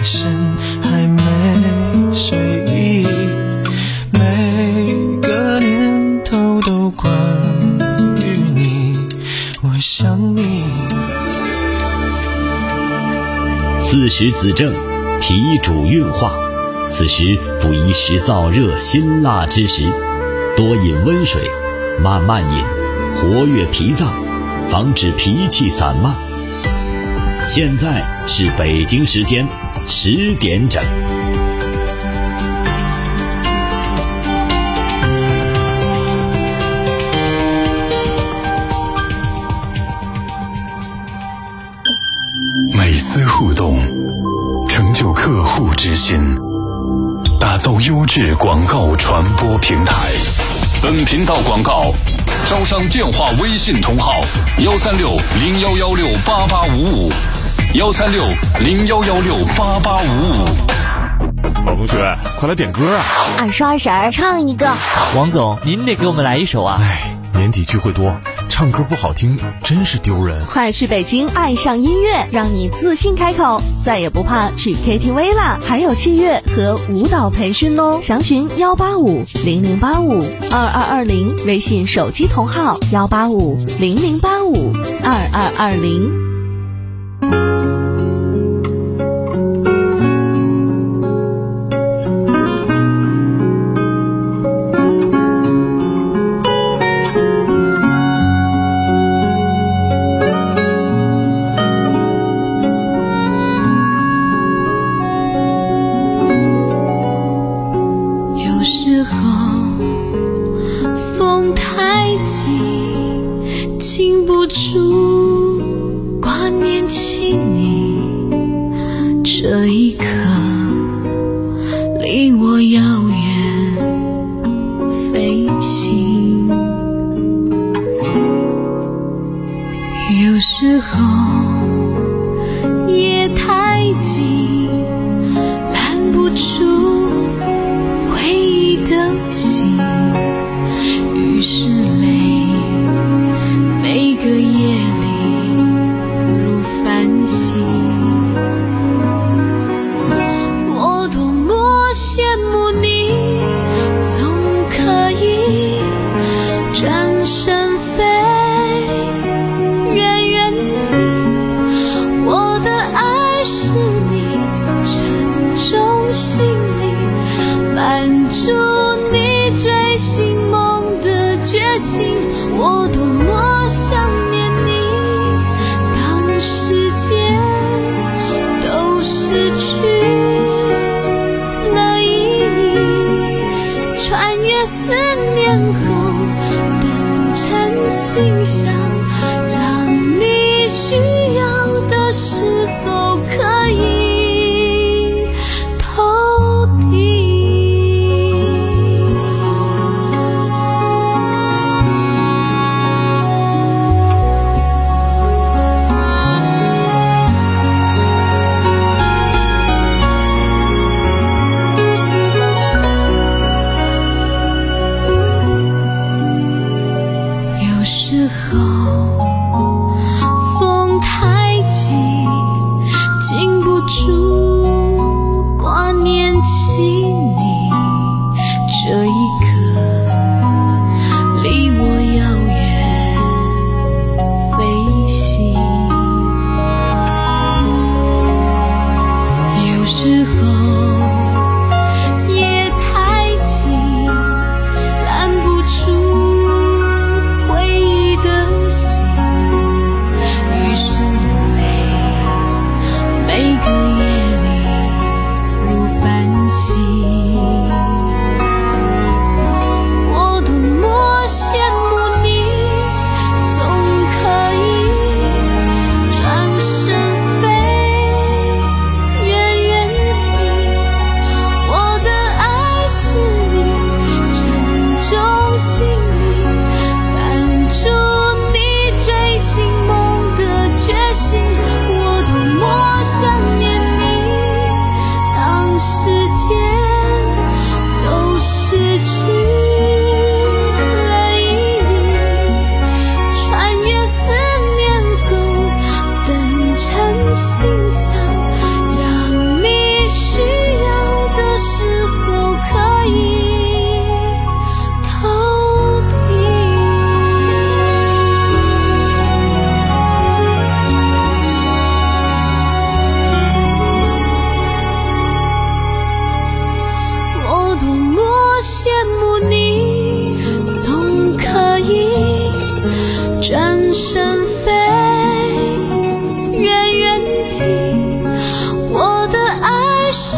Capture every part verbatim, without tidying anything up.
身还没睡意，每个念头都关于你，我想你。 四时子正，脾主运化，此时不宜食燥热辛辣之食，多饮温水，慢慢饮，活跃脾脏，防止脾气散漫。现在是北京时间十点整。 每丝互动，成就客户之心，打造优质广告传播平台。本频道广告招商电话微信同号幺三六零幺幺六八八五五幺三六零幺幺六八八五五。 老同学，快来点歌啊！ 二叔二婶唱一个。 王总，您得给我们来一首啊！ 哎，年底聚会多，唱歌不好听真是丢人。 快去北京爱上音乐，让你自信开口，再也不怕去 K T V 啦！还有器乐和舞蹈培训哦，详询幺八五零零八五二二二零，微信手机同号幺八五零零八五二二二零。 禁不住挂念起你，这一刻离我遥远飞行。有时候夜太近，拦不住回忆的心，于是泪每个夜里如繁星。我多么羡慕你，总可以转身飞，远远地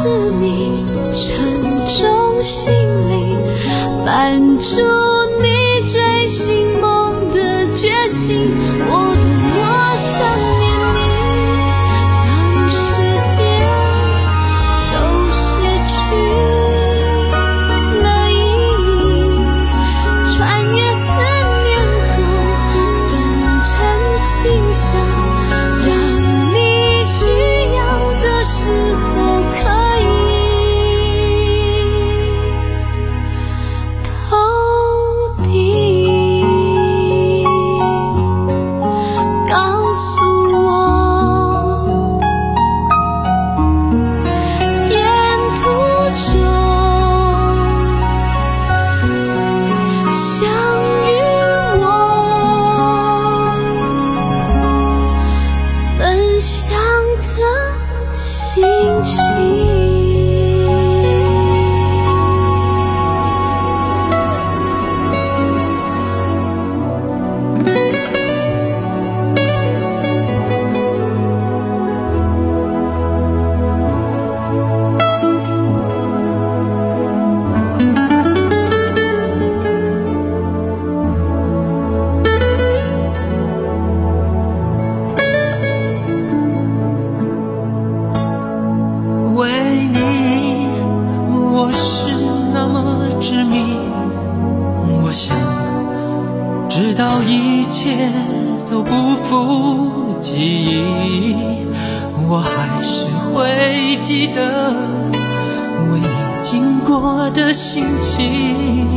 你，沉重心灵，伴住你追寻梦的决心。我的我想念你，当世界都失去了意义，穿越思念后等成心相，让你需要的时候可以投递，告诉我沿途中相遇我分享的心情。 为你，我是那么执迷。我想，直到一切都不复记忆，我还是会记得为你经过的心情。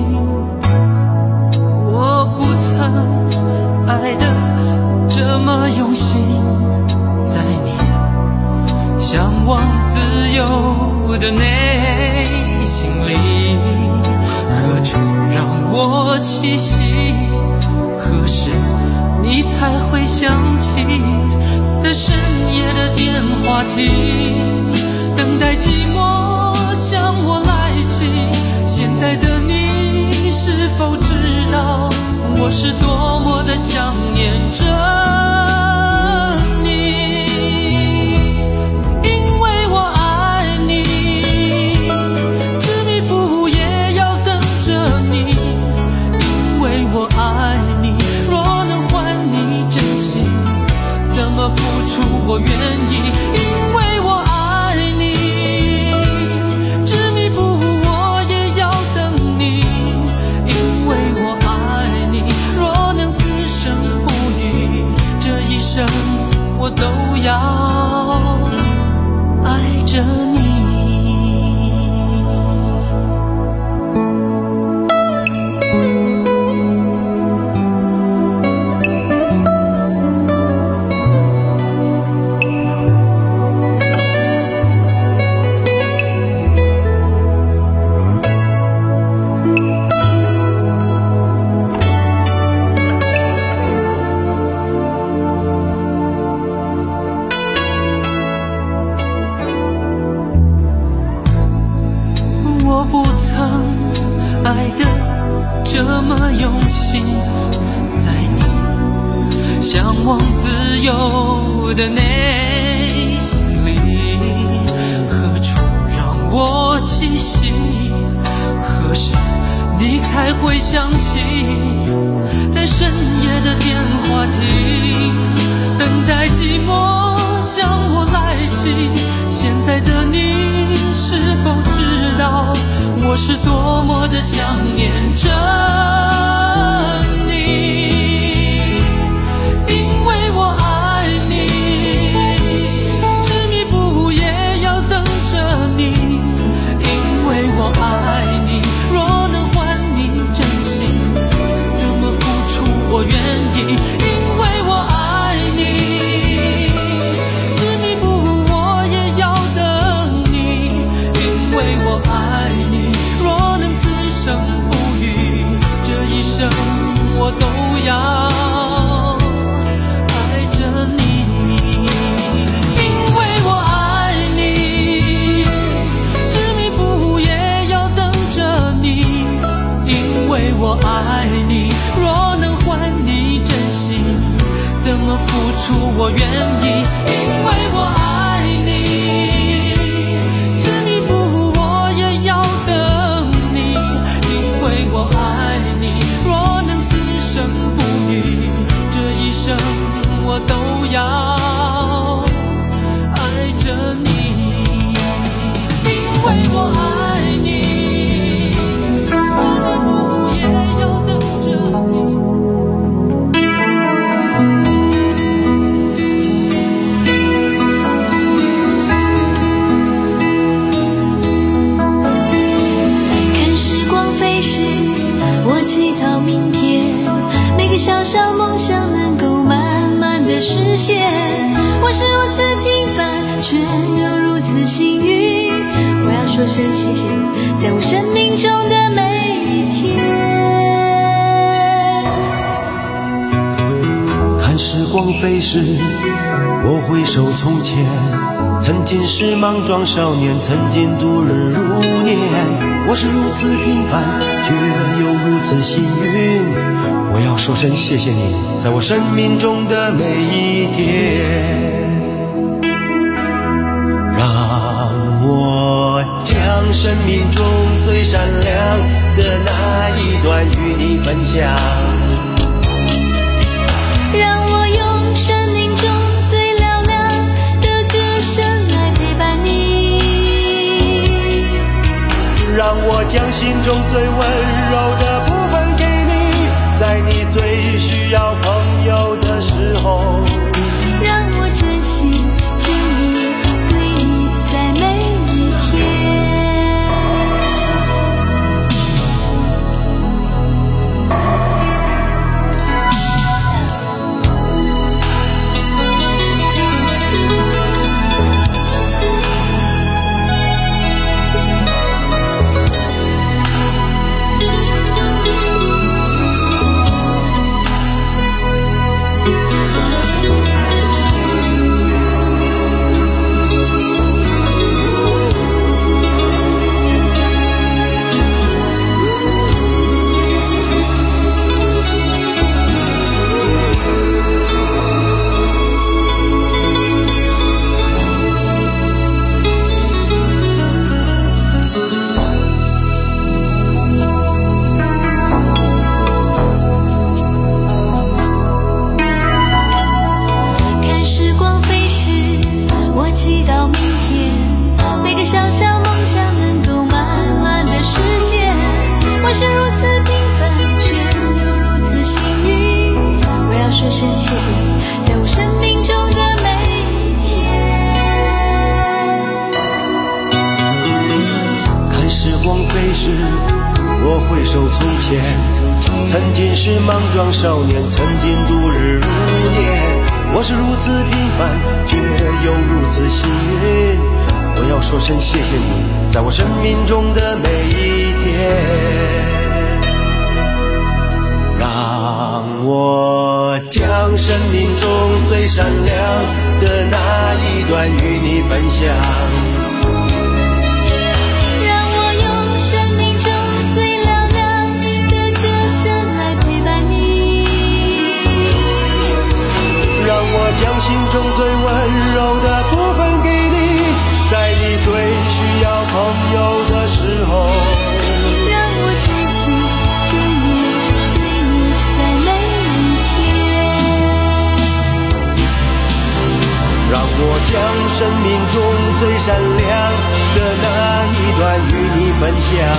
我不曾爱得这么用心，在你向往自由的内心里，何处让我栖息？何时你才会想起？在深夜的电话亭，等待寂寞向我来袭。现在的你是否知道，我是多么的想念着你？付出我愿意，因为我爱你，执迷不悟我也要等你，因为我爱你，若能此生不渝，这一生我都要爱着你。我不曾爱得这么用心，在你向往自由的内心里，何处让我栖息？何时你才会想起？在深夜的电话亭，等待寂寞向我来袭。现在的你是否知道，我是多么的想念着你？因为我爱你，执迷不悟也要等着你。因为我爱你，若能换你真心，怎么付出我愿意。因为我爱你，执迷不悟我也要等你。因为我爱你，若能此生不渝，这一生我都要爱着你。因为我爱你，执迷不悟也要等着你。因为我爱你，若能换你真心，怎么付出我愿意。因为我爱你，执迷小小梦想能够慢慢的实现。我是如此平凡，却又如此幸运。我要说声谢谢你，在我生命中的每一天。 看时光飞逝，我回首从前，曾经是莽撞少年，曾经度日如年。我是如此平凡，却又如此幸运。我要说声谢谢你，在我生命中的每一天。让我将生命中最闪亮的那一段与你分享， 让我用生命中最嘹亮的歌声来陪伴你， 让我将心中最温柔的部分给你，在你最需要朋友的时候， 让我真心真意对你在每一天。说声谢谢你，在我生命中的每一天。 看时光飞逝，我回首从前，曾经是莽撞少年，曾经度日如年。我是如此平凡，却又如此幸运。我要说声谢谢你，在我生命中的每一天。让我将生命中最闪亮的那一段与你分享， 让我用生命中最嘹亮的歌声来陪伴你， 让我将心中最温柔的部分给你，在你最需要朋友的时候， 让我真心真意让我将生命中最闪亮的那一段与你分享，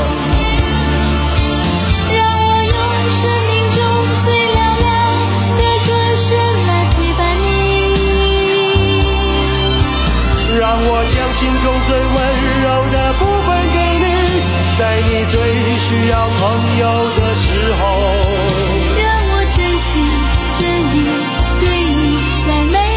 让我用生命中最嘹亮的歌声来陪伴你， 让我将心中最温柔的部分给你，在你最需要朋友的时候， 让我真心真意对你在每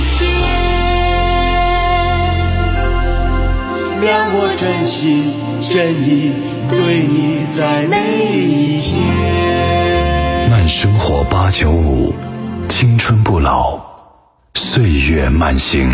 让我真心真意对你在每一天。 慢生活八九五，青春不老，岁月慢行。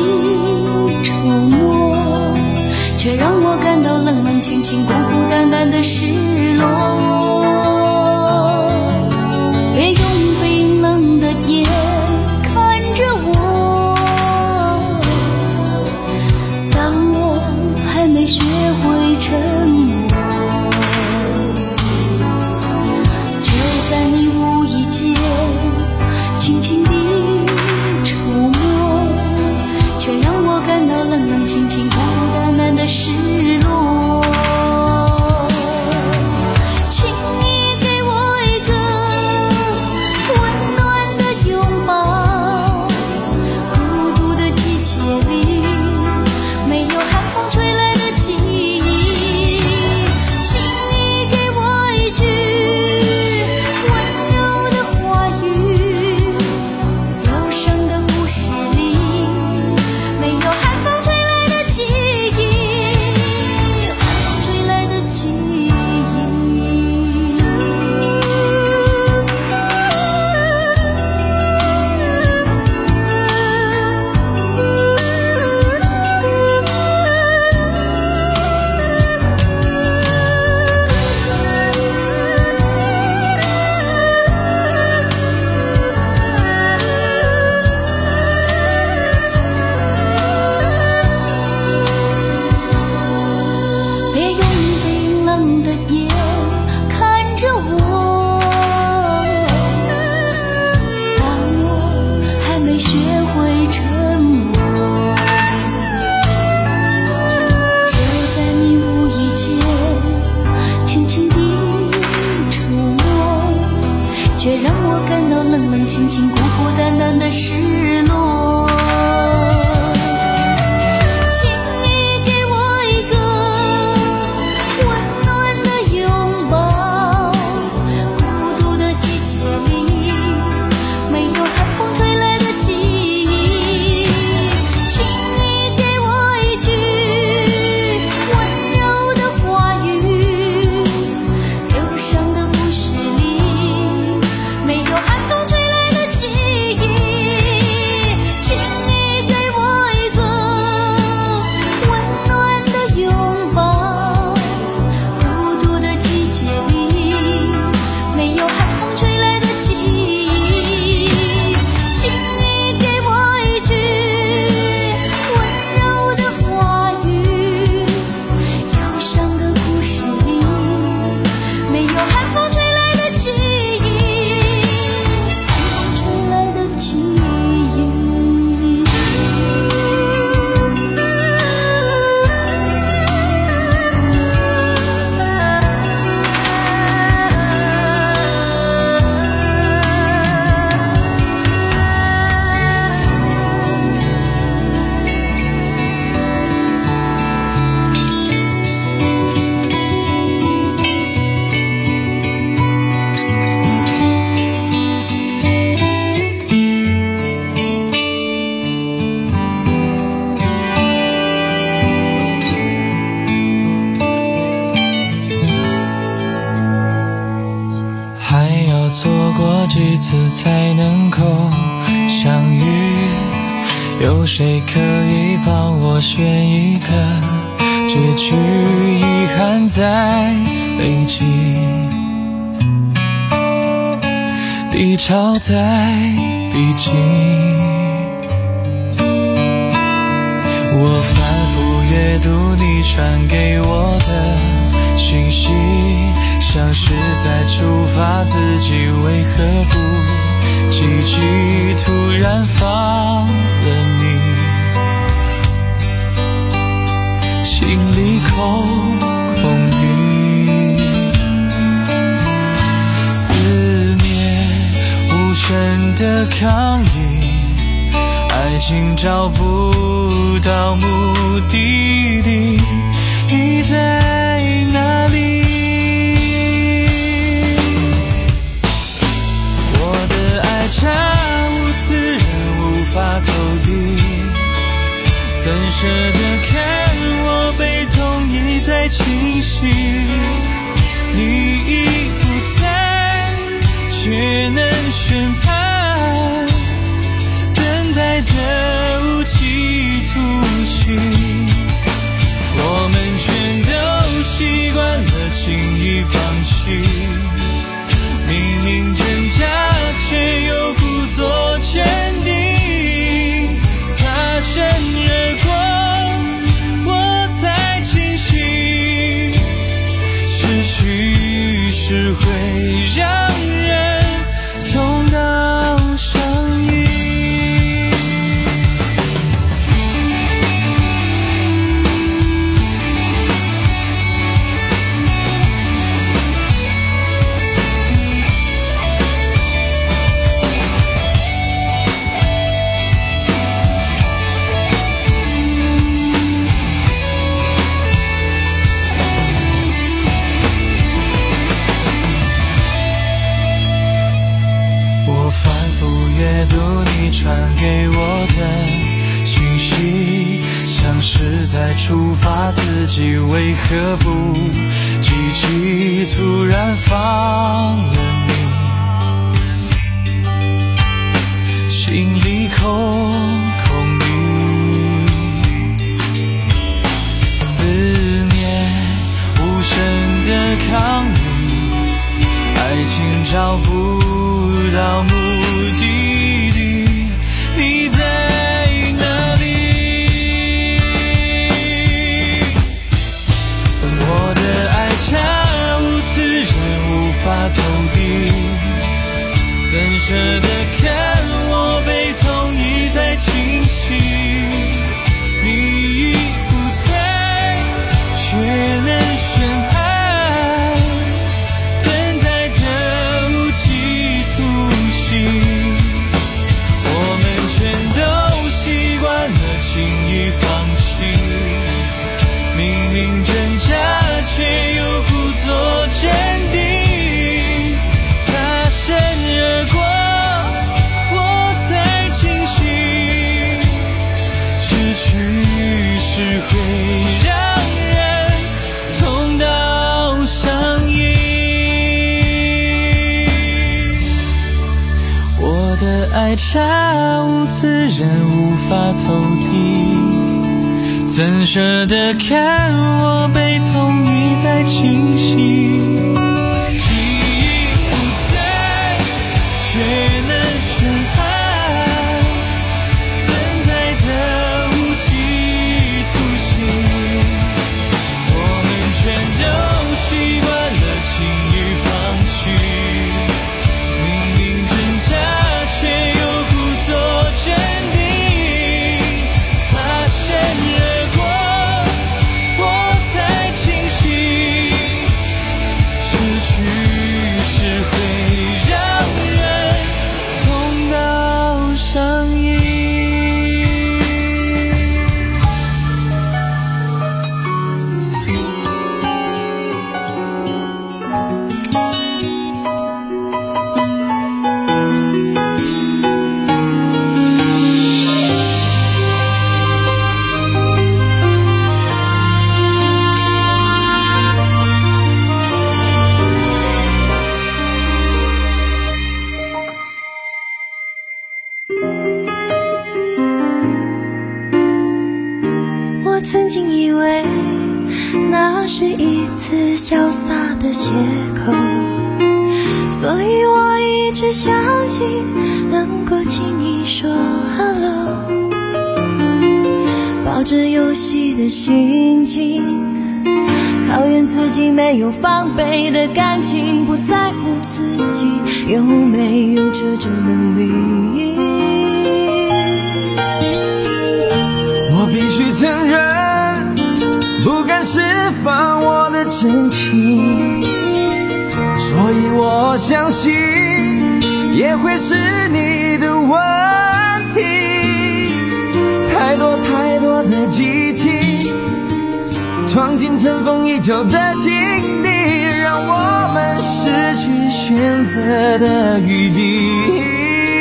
却让我感到冷冷清清、孤孤单单的次才能够相遇？有谁可以帮我选一个结局？遗憾在累积，低潮在逼近，我反复阅读你传给我的讯息，像是在处罚自己，为何不积极？突然放了你，心里空空的，思念无声的抗议，爱情找不到目的地，你在哪里？我的爱差无此人无法投递，怎舍得看我被痛一再侵袭？你已不在，却能宣判，等待的无期徒刑。我们全都习惯了轻易放弃，明明挣扎却又故作坚定，擦身而过我才清醒，失去是会让人痛到上瘾。阅读你传给我的信息，像是在处罚自己，为何不积极？突然放了你，心里空空的，思念无声的抗议，爱情找不到目的，你在哪里？我的爱差无此人无法投递，怎舍得看我被痛一再侵袭？你已不在，却能宣判，等待的无期徒刑。全都习惯了轻易放弃，明明挣扎却又故作坚定，擦身而过我才清醒，失去是会让人痛到上瘾。我的爱差无此人无法投递，怎舍得看我被痛一再侵袭？你已不在，却能宣判，等待的无期徒刑。我们全都习惯了轻易放弃，明明挣扎却又故作坚定，擦身而过我才清醒，失经以为那是一次潇洒的邂逅，所以我一直相信能够轻易说 hello， 抱着游戏的心情，考验自己没有防备的感情，不在乎自己有没有这种能力。 我必须承认，不敢释放我的真情，所以我相信也会是你的问题。太多太多的激情，闯进尘封已久的境地，让我们失去选择的余地。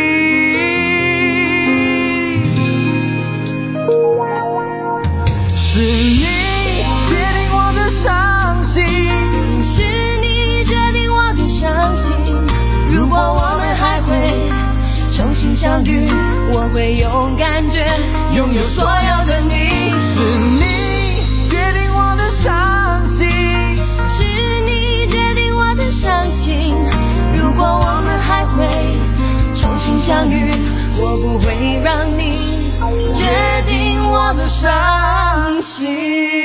是你决定我的伤心， 是你决定我的伤心。如果我们还会重新相遇，我会用感觉拥有所有的你。 是你决定我的伤心， 是你决定我的伤心。如果我们还会重新相遇，我不会让你决定我的伤心。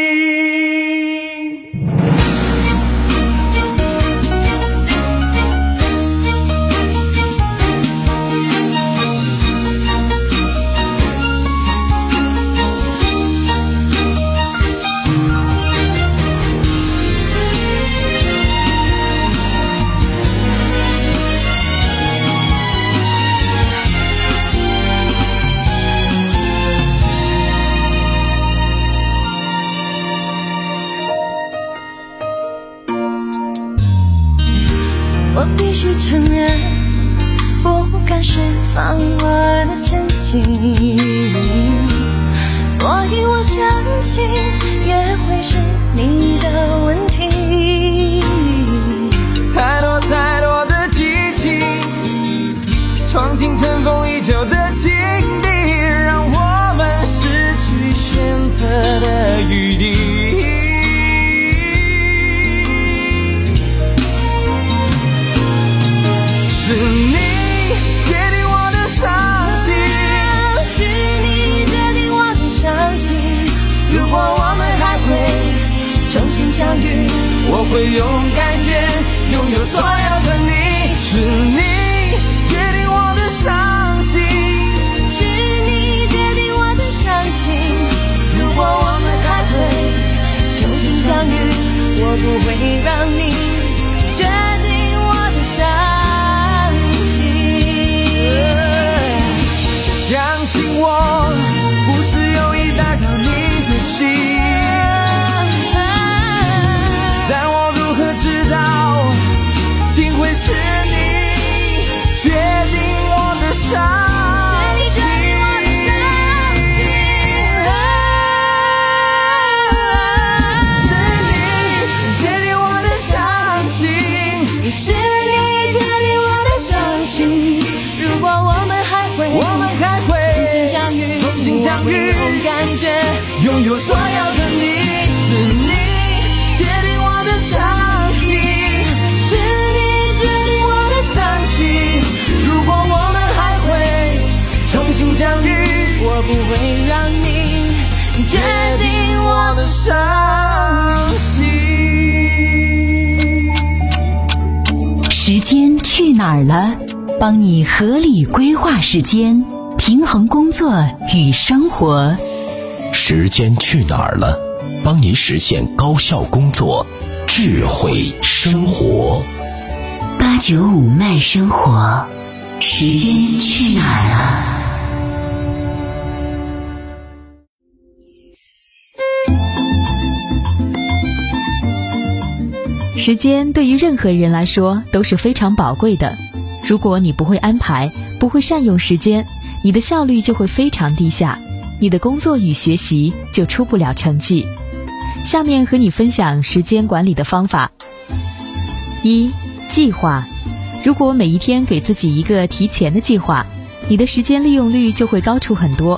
我必须承认，不敢释放我的真情，所以我相信也会是你的问题。 太多太多的激情，闯进尘封已久的境地，让我们失去选择的余地。是你决定我的伤心， 是你决定我的伤心。如果我们还会重新相遇，我会用感觉拥有所有的你。 是你决定我的伤心， 是你决定我的伤心。如果我们还会重新相遇，我不会让你决定我的伤心。 相信我，不是有意打扰你的心，但我如何知道，竟会是你决定我的伤心。是你决定我的伤心， 是你决定我的伤心。如果我们还会， 我们还会重新相遇， 重新相遇， 我会用感觉拥有所有的你。是你决定我的伤心， 是你决定我的伤心。 如果我们还会重新相遇， 我不会让你决定我的伤心。 时间去哪儿了？帮你合理规划时间，平衡工作与生活。 时间去哪儿了？帮你实现高效工作，智慧生活。 八九五慢生活，时间去哪儿了？ 时间对于任何人来说都是非常宝贵的。如果你不会安排，不会善用时间，你的效率就会非常低下，你的工作与学习就出不了成绩。下面和你分享时间管理的方法。一、计划。如果每一天给自己一个提前的计划，你的时间利用率就会高出很多。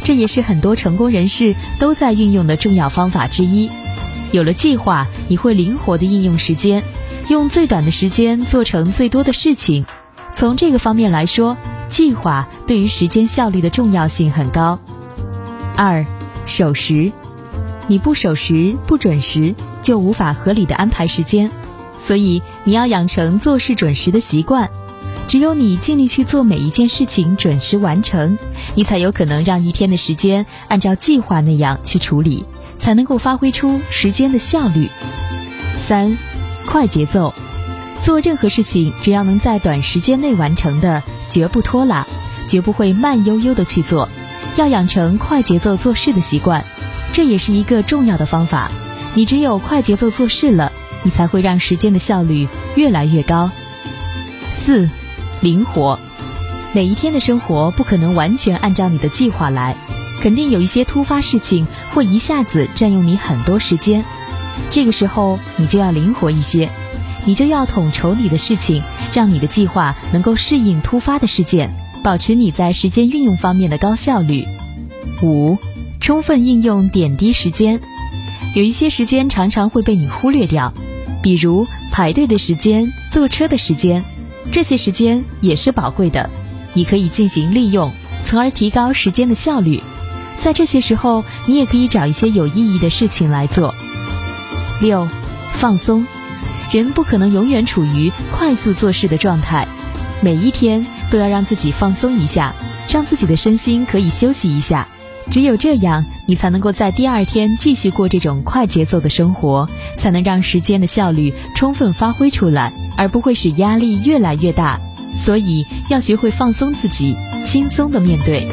这也是很多成功人士都在运用的重要方法之一。有了计划，你会灵活地应用时间，用最短的时间做成最多的事情。从这个方面来说，计划对于时间效率的重要性很高。二，守时。你不守时、不准时，就无法合理地安排时间，所以你要养成做事准时的习惯。只有你尽力去做每一件事情准时完成，你才有可能让一天的时间按照计划那样去处理，才能够发挥出时间的效率。三，快节奏。做任何事情，只要能在短时间内完成的，绝不拖拉，绝不会慢悠悠地去做。要养成快节奏做事的习惯，这也是一个重要的方法。你只有快节奏做事了，你才会让时间的效率越来越高。四，灵活。每一天的生活不可能完全按照你的计划来，肯定有一些突发事情会一下子占用你很多时间。这个时候你就要灵活一些，你就要统筹你的事情，让你的计划能够适应突发的事件，保持你在时间运用方面的高效率。五，充分应用点滴时间。有一些时间常常会被你忽略掉，比如排队的时间、坐车的时间，这些时间也是宝贵的，你可以进行利用，从而提高时间的效率。在这些时候，你也可以找一些有意义的事情来做。六，放松。人不可能永远处于快速做事的状态，每一天都要让自己放松一下，让自己的身心可以休息一下。只有这样，你才能够在第二天继续过这种快节奏的生活，才能让时间的效率充分发挥出来，而不会使压力越来越大。所以要学会放松自己，轻松地面对。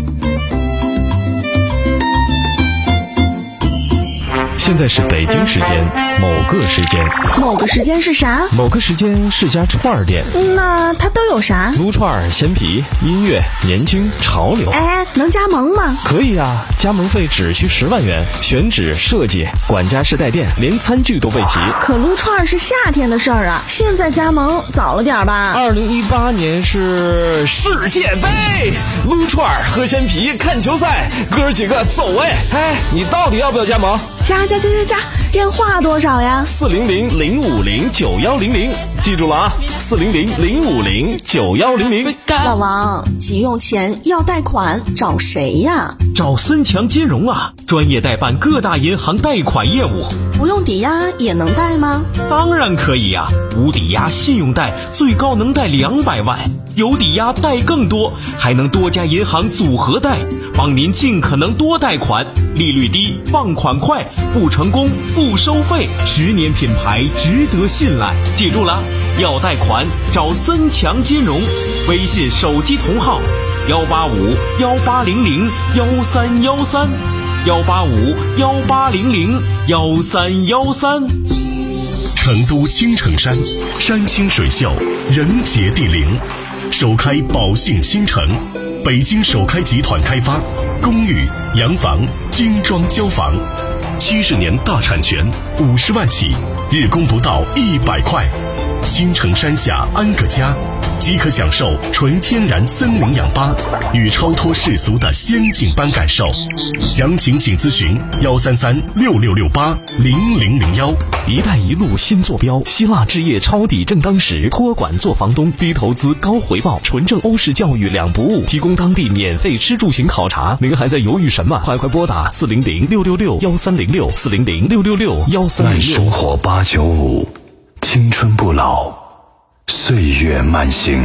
现在是北京时间某个时间， 某个时间是啥？ 某个时间是家串儿店。 那它都有啥？ 撸串、鲜皮、音乐、年轻、潮流。 哎，能加盟吗？ 可以啊，加盟费只需十万元，选址、设计、管家式带电，连餐具都备齐。 可撸串是夏天的事儿啊，现在加盟早了点吧？ 二零一八年是世界杯，撸串、喝鲜皮、看球赛，哥儿几个走哎！哎，你到底要不要加盟？ 加加加加加！电话多少呀？ 四零零零五零九幺零零，记住了啊！四零零零五零九幺零零。 老王，急用钱要贷款，找谁呀？ 找森强金融啊，专业代办各大银行贷款业务。 不用抵押也能贷吗？ 当然可以呀、啊，无抵押信用贷最高能贷两百万，有抵押贷更多，还能多家银行组合贷，帮您尽可能多贷款，利率低，放款快，不成功不收费，十年品牌值得信赖。记住了，要贷款找森强金融，微信手机同号幺八五幺八零零幺三幺三，幺八五幺八零零幺三幺三。 成都青城山，山清水秀，人杰地灵，首开宝信新城，北京首开集团开发，公寓、洋房、精装交房，七十年大产权，五十万起，日供不到一百块。青城山下安个家，即可享受纯天然森林氧吧与超脱世俗的仙境般感受。详情请咨询幺三三六六六八零零零幺。 一带一路新坐标，希腊置业抄底正当时，托管做房东，低投资高回报，纯正欧式教育两不误，提供当地免费吃住行考察。您还在犹豫什么？快快拨打四零零六六六幺三零六四零零六六六幺三零六。 慢生活八九五，青春不老，岁月慢行。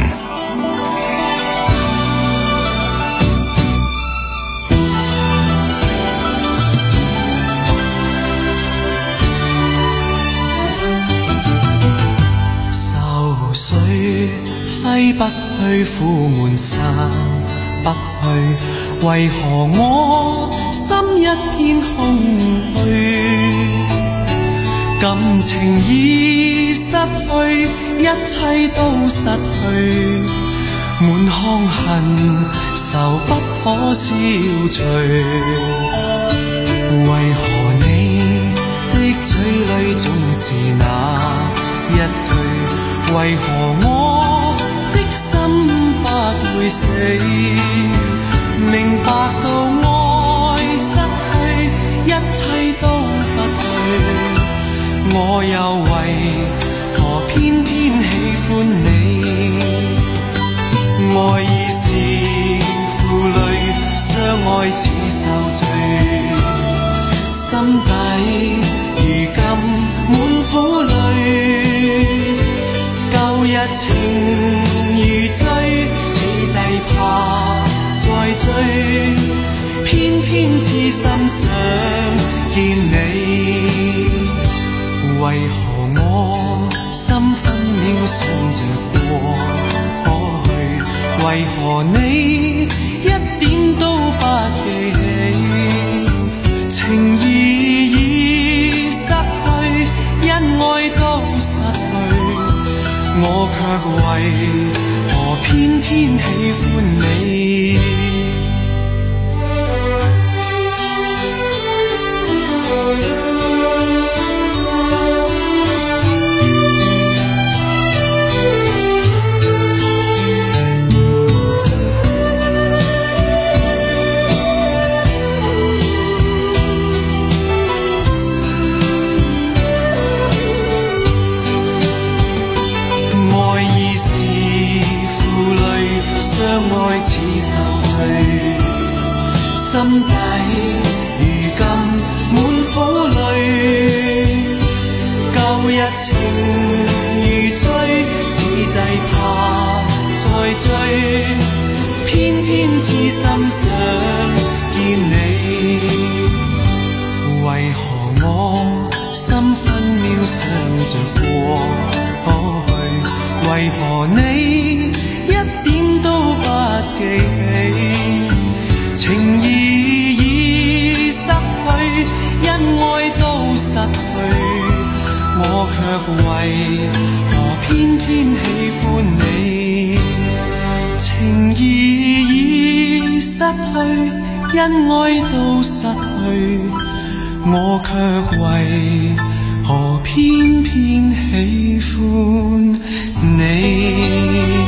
愁緒揮不去，苦悶散不去，為何我心一片空虛？感情已失去，一切都失去，滿腔恨愁不可消除。為何你的嘴裡總是那一句？為何我的心不會死？明白到我似受罪，心底如今滿苦淚，舊日情如醉，此際怕再追，偏偏痴心想見你，為何我心分秒想着過去，為何你一點都不記起，情義已失去，恩愛都失去，我卻為何偏偏喜歡你。心底如今滿苦淚，舊日情如醉，此際怕再追，偏偏痴心想見你，為何我心分秒想着過去，為何你一點都不記起，情義已失去，恩愛都失去，我卻為何偏偏喜歡你，情義已失去，恩愛都失去，我卻為何偏偏喜歡你。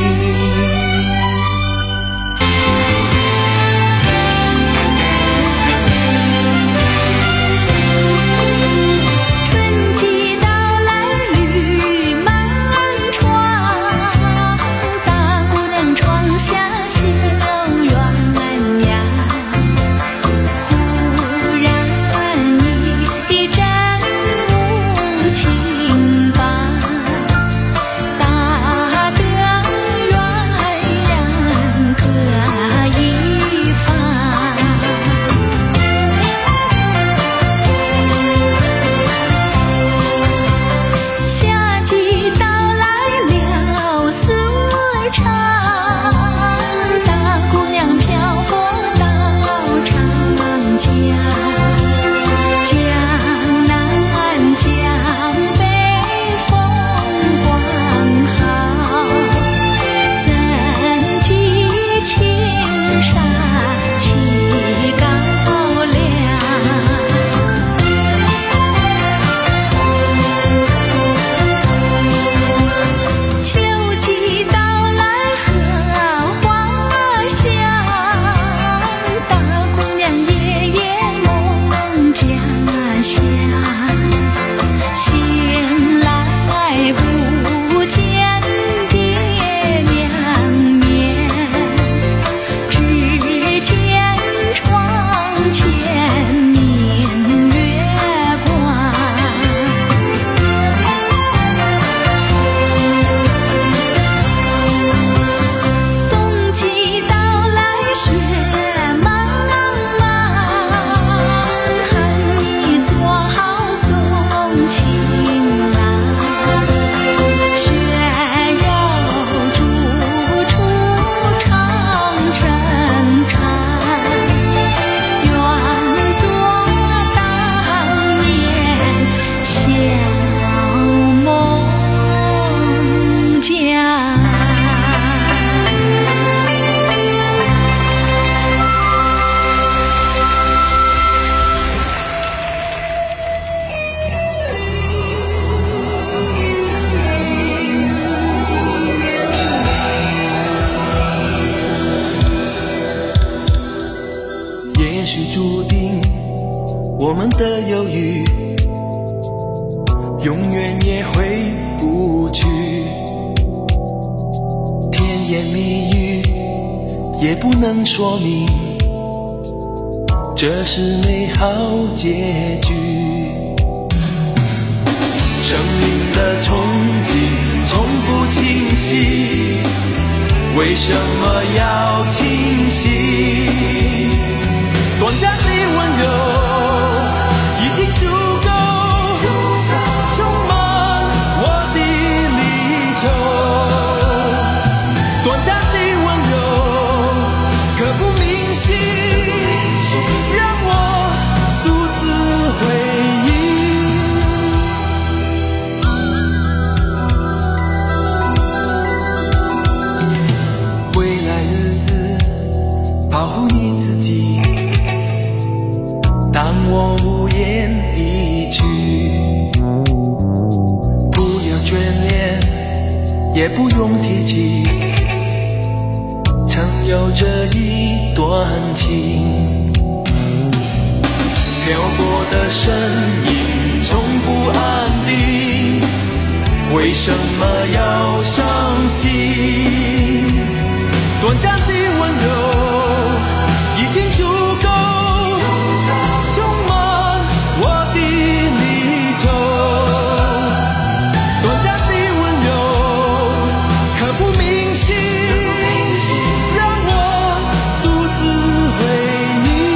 我们的犹豫永远也回不去，甜言蜜语也不能说明这是美好结局。生命的憧憬从不清晰，为什么要清晰？短暂的温柔已经足够充满我的离愁，短暂的温柔可不明晰，让我独自回忆。未来日子保护你自己，当我无言离去，不要眷恋，也不用提起，曾有这一段情。漂泊的身影从不安定，为什么要伤心？短暂的温柔已经足够充满我的离愁，短暂的温柔可不明晰，让我独自回忆。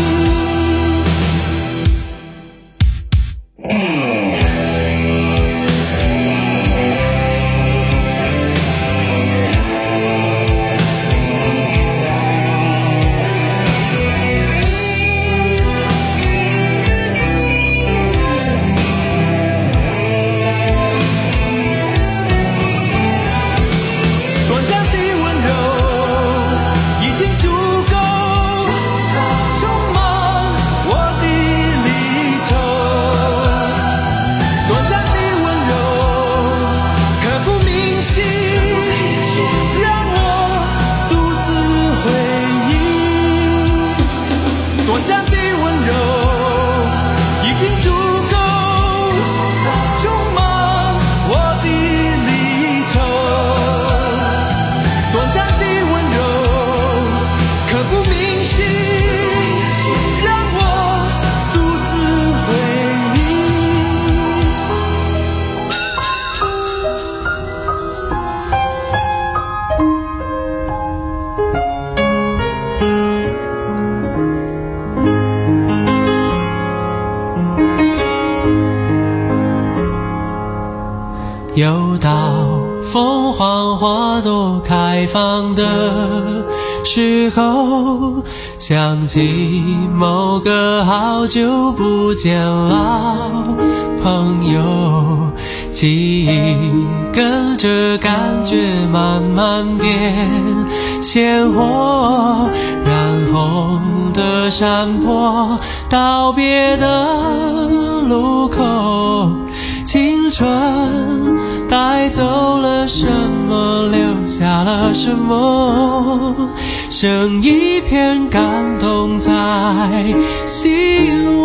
又到凤凰花朵开放的时候，想起某个好久不见老朋友，记忆跟着感觉慢慢变鲜活，染红的山坡，道别的路口，青春带走了什么，留下了什么，剩一片感动在心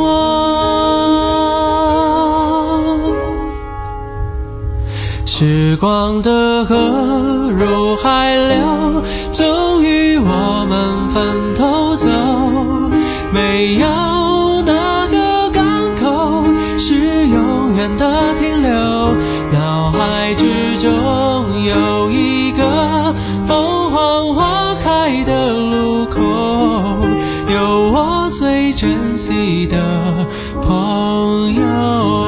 窝。时光的河入海流，终于我们分头走，没有哪个港口是永远的停留，脑海之中有一个凤凰花开的路口，有我最珍惜的朋友。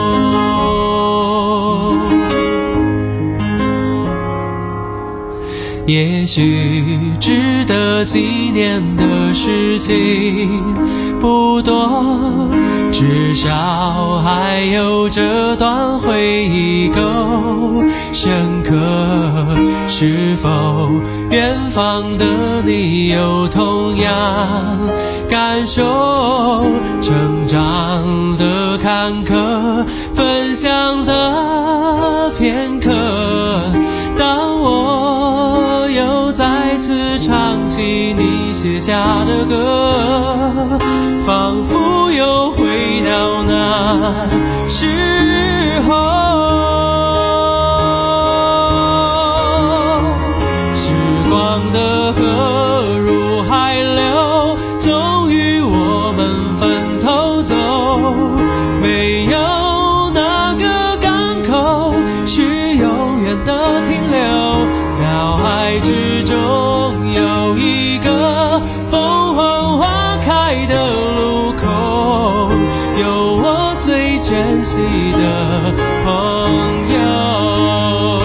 也许值得纪念的事情不多，至少还有这段回忆够深刻。是否远方的你有同样感受？成长的坎坷，分享的片刻，当我又再次唱起你写下的歌，仿佛又回到那时候。时光的河入海流，终于我们分偷走，没有哪个港口是永远的停留。脑海之中有一个凤凰花开的路口，有我最珍惜的朋友。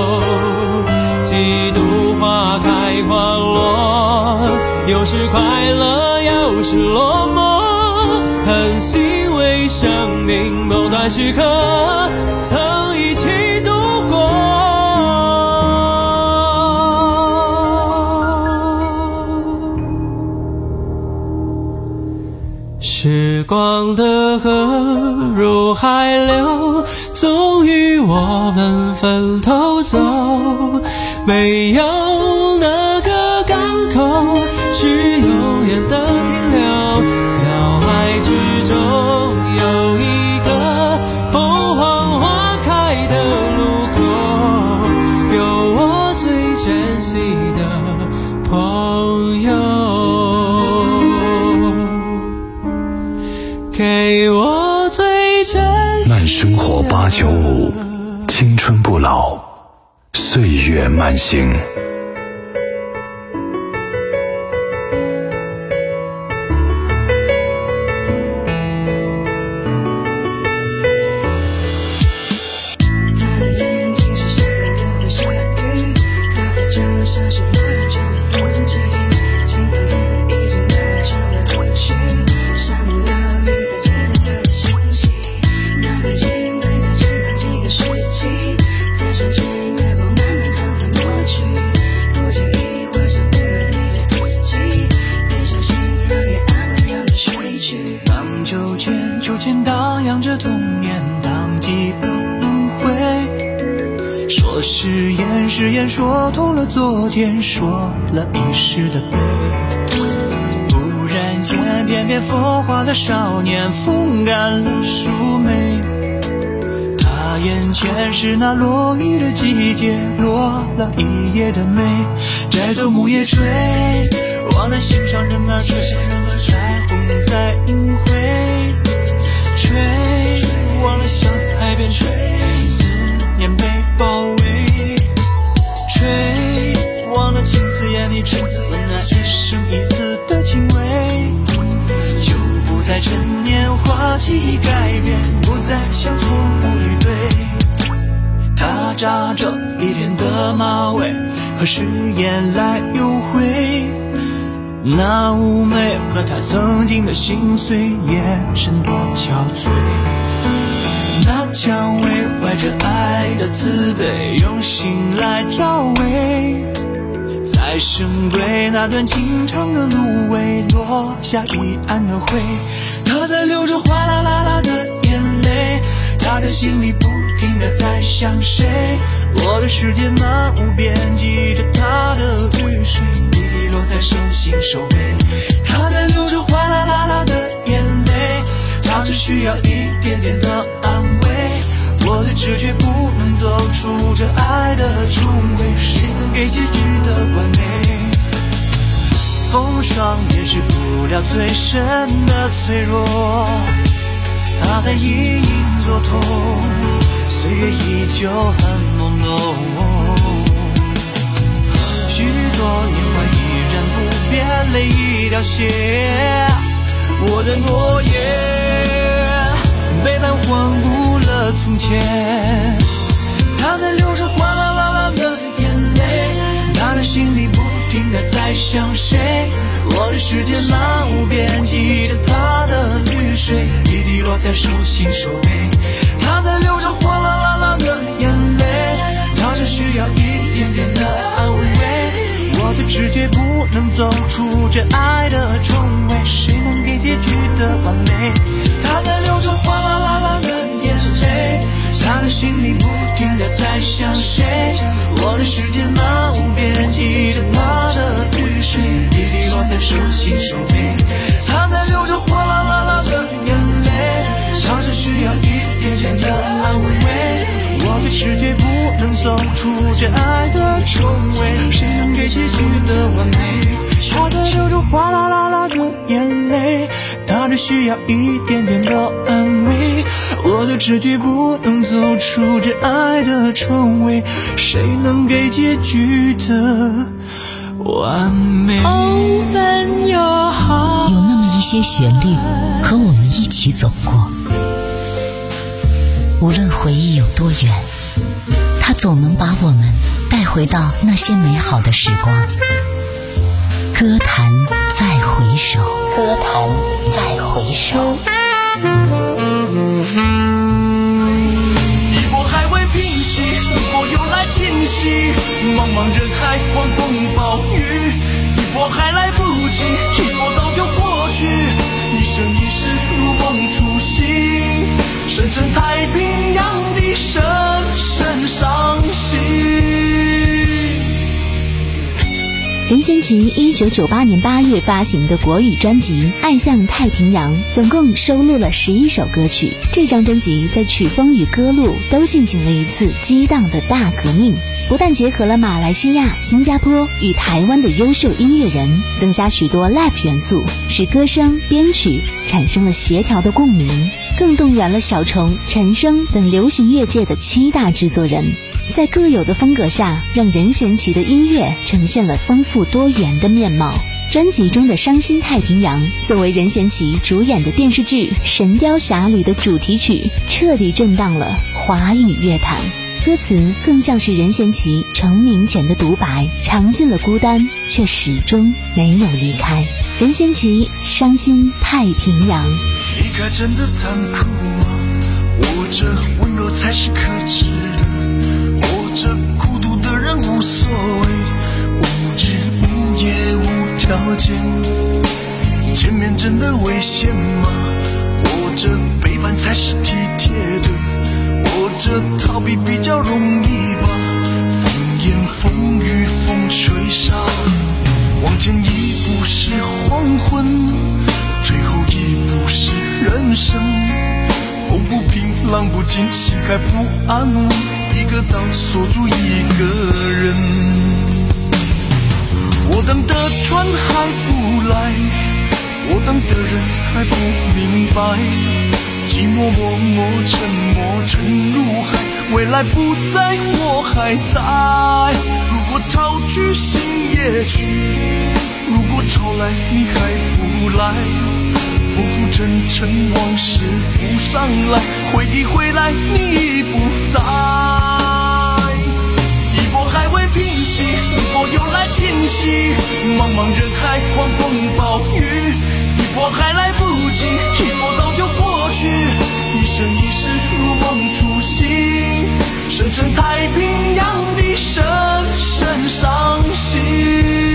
几度花开花落，有时快乐有时落寞，很欣慰生命某段时刻曾一起度过。时光的河入海流，终于我们分头走，没有哪个港口是永远的停留。脑海之中有一个凤凰花开的路口，有我最珍惜的朋友，给我最珍惜的。 慢生活八九五，青春不老，岁月慢行。 誓言誓言说痛了昨天，说了一世的悲。忽然间翩翩风华的少年风干了树莓，他眼前是那落雨的季节，落了一夜的美。摘走木叶吹，忘了心上人儿吹，彩虹在隐晦，吹忘了相思海边吹，思念被包围，吹忘了镜子眼里纯子温暖一生一次的情味，就不再陈年华气改变，不再像错误与对。他扎着一脸的马尾，和誓言来又回，那妩媚和他曾经的心碎，眼神多憔悴。那蔷薇怀着爱的慈悲，用心来调味，在深闺那段情长的芦苇，落下一岸的灰。他在流着哗啦啦啦的眼泪，他的心里不停地在想谁。我的世界漫无边际着他的雨水，滴滴落在手心手背。他在流着哗啦啦啦的眼泪，他只需要一点点的安慰。我的直觉不能走出这爱的重围，谁能给结局的完美？风霜掩饰不了最深的脆弱，它在隐隐作痛，岁月依旧很朦胧。许多年华依然不变，泪一条血，我的诺言背叛荒芜了从前。他在流着哗啦啦啦的眼泪，他的心里不停地在想谁。我的世界漫无边际着他的绿水，滴滴落在手心手背。他在流着哗啦啦啦的眼泪，他只需要一点点的安慰。我的直觉不能走出这爱的重围，谁能给结局的完美？他在流着哗啦啦啦的眼泪，他的心里不停地在想谁。我的世界漫无边际着他的雨水，滴滴落在手心手背。他在流着哗啦啦啦的眼泪，他只需要一点点的安慰。我的直觉不能走出这爱的重围，谁能给结局的完美？他在流着哗啦啦啦的眼泪，他的需要一点点的安慰。我的直觉不能走出这爱的重围，谁能给结局的完美？ Open your heart， 有那么一些旋律和我们一起走过，无论回忆有多远，它总能把我们带回到那些美好的时光。歌坛再回首，歌坛再回首。 一波还未平息，一波又来侵袭，茫茫人海，狂风暴雨，一波还来不及，一波早就过去，一生一世如梦初醒，深深太平洋的深深伤心。 任贤齐一九九八年八月发行的国语专辑《爱向太平洋》总共收录了十一首歌曲。这张专辑在曲风与歌路都进行了一次激荡的大革命，不但结合了马来西亚、新加坡与台湾的优秀音乐人，增加许多 live 元素，使歌声、编曲产生了协调的共鸣，更动员了小虫、陈升等流行乐界的七大制作人，在各有的风格下，让任贤齐的音乐呈现了丰富多元的面貌。专辑中的《伤心太平洋》作为任贤齐主演的电视剧《神雕侠侣》的主题曲，彻底震荡了华语乐坛。歌词更像是任贤齐成名前的独白，尝尽了孤单，却始终没有离开。任贤齐《伤心太平洋》。 离开真的残酷吗？活着温柔才是可耻的，活着孤独的人无所谓，无日无夜无条件。前面真的危险吗？活着背叛才是体贴的，活着逃避比较容易吧。风言风语风吹沙，往前一步是黄昏，最后一步是人生。风不平浪不静，心还不安稳，一个岛锁住一个人。我等的船还不来，我等的人还不明白，寂寞默默沉默沉入海，未来不在我还在。如果潮去心也去，如果潮来你还不来，浮浮沉沉往事浮上来，回忆回来你已不在。一波还未平息，一波又来侵袭，茫茫人海狂风暴雨，一波还来不及，一波早就过去，一生一世如梦初醒，深深太平洋的深深伤心。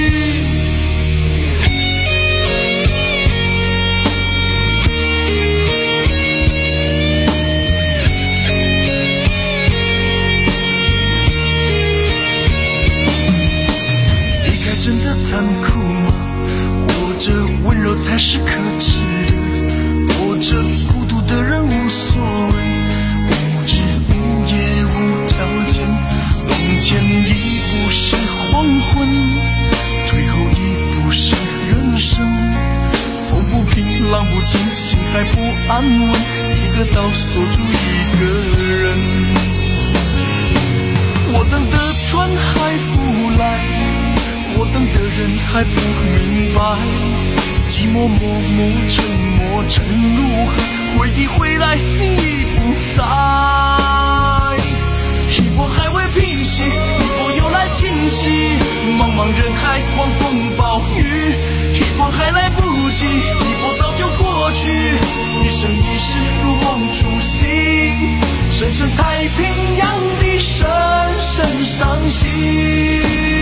残酷吗？活着温柔才是可耻的，活着孤独的人无所谓，无日无夜无条件。往前一步是黄昏，最后一步是人生。风不平浪不静，心还不安稳，一个岛锁住一个人。我等的船还不来，我等的人还不明白，寂寞默默沉默沉入海，回忆回来你已不在。一波还未平息，一波又来侵袭，茫茫人海狂风暴雨，一波还来不及，一波早就过去，一生一世如梦初醒，深深太平洋的深深伤心。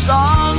伤。